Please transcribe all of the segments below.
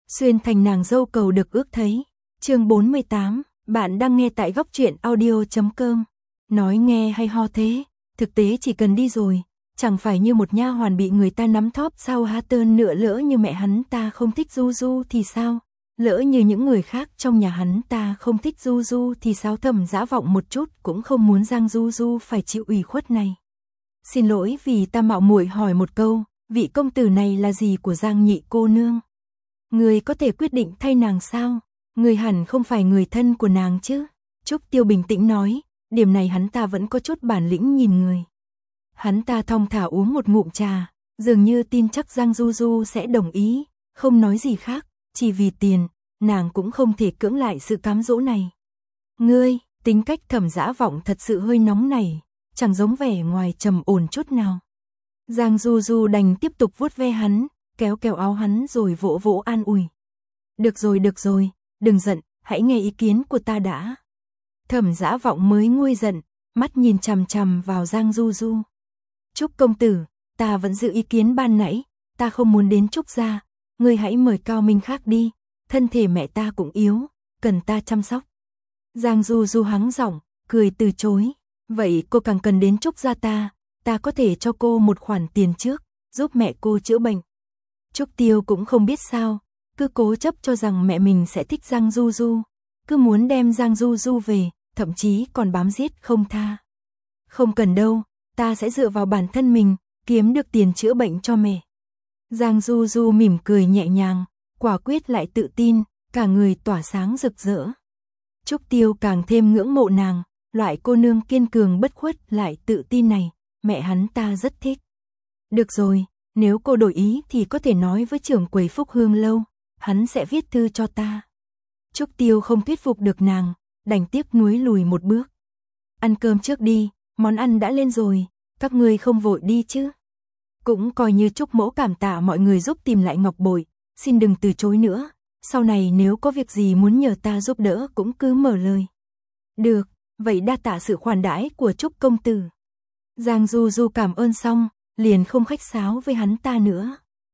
xuyên thành nàng dâu cầu được ước thấy. Chương 48, bạn đang nghe tại góc truyện audio.com. Nói nghe hay ho thế, thực tế chỉ cần đi rồi, chẳng phải như một nha hoàn bị người ta nắm thóp sao há tơn nữa. Lỡ như mẹ hắn ta không thích Du Du thì sao? Lỡ như những người khác trong nhà hắn ta không thích Du Du thì sao? Thẩm Dã Vọng một chút cũng không muốn Giang Du Du phải chịu ủy khuất này. Xin lỗi vì ta mạo muội hỏi một câu, vị công tử này là gì của Giang nhị cô nương? Người có thể quyết định thay nàng sao? Người hẳn không phải người thân của nàng chứ? Trúc Tiêu bình tĩnh nói, điểm này hắn ta vẫn có chút bản lĩnh nhìn người. Hắn ta thong thả uống một ngụm trà, dường như tin chắc Giang Du Du sẽ đồng ý, không nói gì khác, chỉ vì tiền, nàng cũng không thể cưỡng lại sự cám dỗ này. Ngươi, tính cách Thẩm Dã Vọng thật sự hơi nóng này, chẳng giống vẻ ngoài trầm ổn chút nào. Giang Du Du đành tiếp tục vuốt ve hắn, kéo kéo áo hắn rồi vỗ vỗ an ủi. Được rồi, đừng giận, hãy nghe ý kiến của ta đã. Thẩm Dã Vọng mới nguôi giận, mắt nhìn chằm chằm vào Giang Du Du. Trúc công tử, ta vẫn giữ ý kiến ban nãy, ta không muốn đến Trúc gia, ngươi hãy mời cao minh khác đi, thân thể mẹ ta cũng yếu, cần ta chăm sóc. Giang Du Du hắng giọng, cười từ chối, vậy cô càng cần đến Trúc gia ta có thể cho cô một khoản tiền trước, giúp mẹ cô chữa bệnh. Trúc Tiêu cũng không biết sao, cứ cố chấp cho rằng mẹ mình sẽ thích Giang Du Du, cứ muốn đem Giang Du Du về, thậm chí còn bám giết không tha. Không cần đâu, ta sẽ dựa vào bản thân mình, kiếm được tiền chữa bệnh cho mẹ. Giang Du Du mỉm cười nhẹ nhàng, quả quyết lại tự tin, cả người tỏa sáng rực rỡ. Trúc Tiêu càng thêm ngưỡng mộ nàng, loại cô nương kiên cường bất khuất lại tự tin này, mẹ hắn ta rất thích. Được rồi, nếu cô đổi ý thì có thể nói với trưởng quầy Phúc Hương lâu, hắn sẽ viết thư cho ta. Trúc Tiêu không thuyết phục được nàng, đành tiếc nuối lùi một bước. Ăn cơm trước đi, món ăn đã lên rồi, các ngươi không vội đi chứ? Cũng coi như Trúc mẫu cảm tạ mọi người giúp tìm lại ngọc bội, xin đừng từ chối nữa, sau này nếu có việc gì muốn nhờ ta giúp đỡ cũng cứ mở lời. Được, vậy đa tạ sự khoản đãi của Trúc công tử. Giang Du Du cảm ơn xong, liền không khách sáo với hắn ta nữa.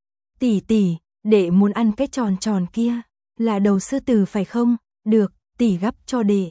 Tỷ, đệ muốn ăn cái tròn tròn kia, là đầu sư tử phải không? Được, tỷ gắp cho đệ.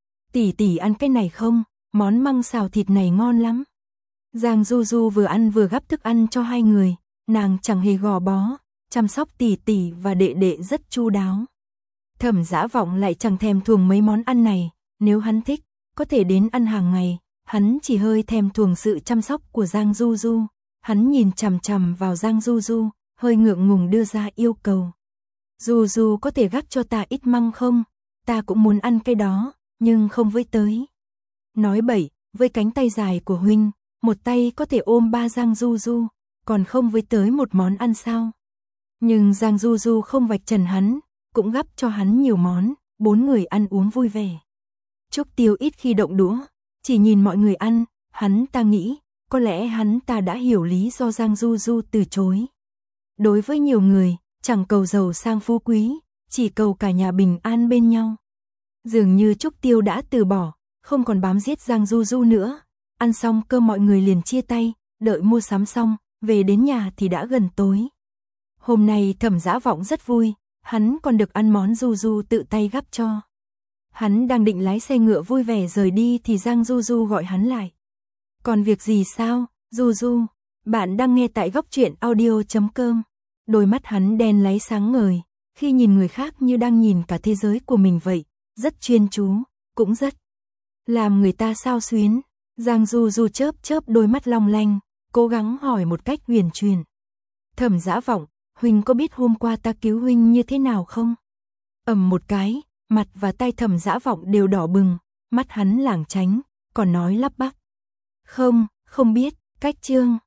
Tỷ ăn cái này không? Món măng xào thịt này ngon lắm. Giang Du Du vừa ăn vừa gắp thức ăn cho hai người, nàng chẳng hề gò bó, chăm sóc tỷ và đệ rất chu đáo. Thẩm Dã Vọng lại chẳng thèm thuồng mấy món ăn này, nếu hắn thích, có thể đến ăn hàng ngày, hắn chỉ hơi thèm thuồng sự chăm sóc của Giang Du Du. Hắn nhìn chằm chằm vào Giang Du Du, hơi ngượng ngùng đưa ra yêu cầu. Du Du có thể gắp cho ta ít măng không? Ta cũng muốn ăn cái đó, nhưng không với tới. Nói bậy, với cánh tay dài của huynh, một tay có thể ôm ba Giang Du Du, còn không với tới một món ăn sao? Nhưng Giang Du Du không vạch trần hắn, cũng gắp cho hắn nhiều món, bốn người ăn uống vui vẻ. Trúc Tiêu ít khi động đũa, chỉ nhìn mọi người ăn, hắn ta nghĩ, có lẽ hắn ta đã hiểu lý do Giang Du Du từ chối. Đối với nhiều người, chẳng cầu giàu sang phú quý, chỉ cầu cả nhà bình an bên nhau. Dường như Trúc Tiêu đã từ bỏ, không còn bám giết Giang Du Du nữa. Ăn xong cơm mọi người liền chia tay, đợi mua sắm xong, về đến nhà thì đã gần tối. Hôm nay Thẩm Dã Vọng rất vui, hắn còn được ăn món Du Du tự tay gắp cho. Hắn đang định lái xe ngựa vui vẻ rời đi thì Giang Du Du gọi hắn lại. Còn việc gì sao, Du Du? Bạn đang nghe tại góc truyện audio.com. Đôi mắt hắn đen láy sáng ngời, khi nhìn người khác như đang nhìn cả thế giới của mình vậy, rất chuyên chú, cũng rất làm người ta xao xuyến. Giang Du Du chớp đôi mắt long lanh, cố gắng hỏi một cách huyền truyền. Thẩm Dã Vọng, huynh có biết hôm qua ta cứu huynh như thế nào không? Ầm một cái, mặt và tay Thẩm Dã Vọng đều đỏ bừng, mắt hắn lảng tránh, còn nói lắp bắp. Không biết, cách chương.